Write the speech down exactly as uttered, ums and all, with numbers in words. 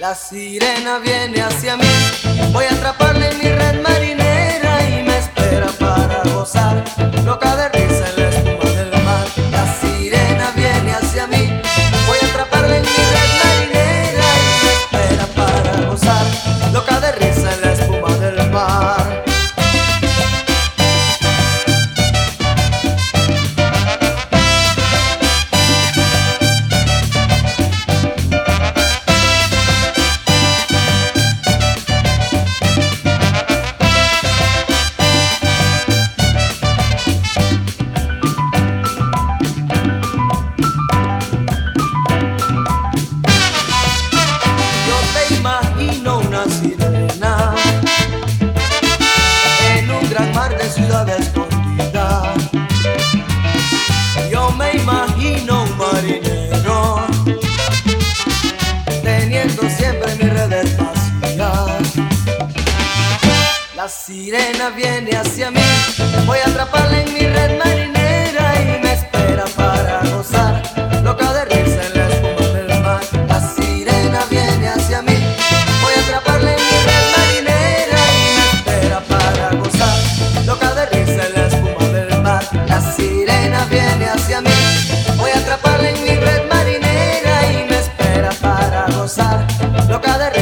La sirena viene hacia mí, voy a atraparla en mi red marinera y me espera para gozar, loca de risa en la espuma del mar. La sirena viene hacia mí, voy a atraparla en mi red marinera y me espera para gozar, loca de risa en la espuma del mar. Imagino una sirena en un gran mar de ciudad escondida. Yo me imagino un marinero teniendo siempre mis redes vacías. La sirena viene hacia mí, voy a atraparla en mi red marinera y me espera para gozar, loca de risa en la espuma del mar. La sirena viene hacia mí, voy a atraparla en mi red marinera y me espera para gozar, loca de risa en la espuma del mar. La sirena viene hacia mí, voy a atraparla en mi red marinera y me espera para gozar, loca de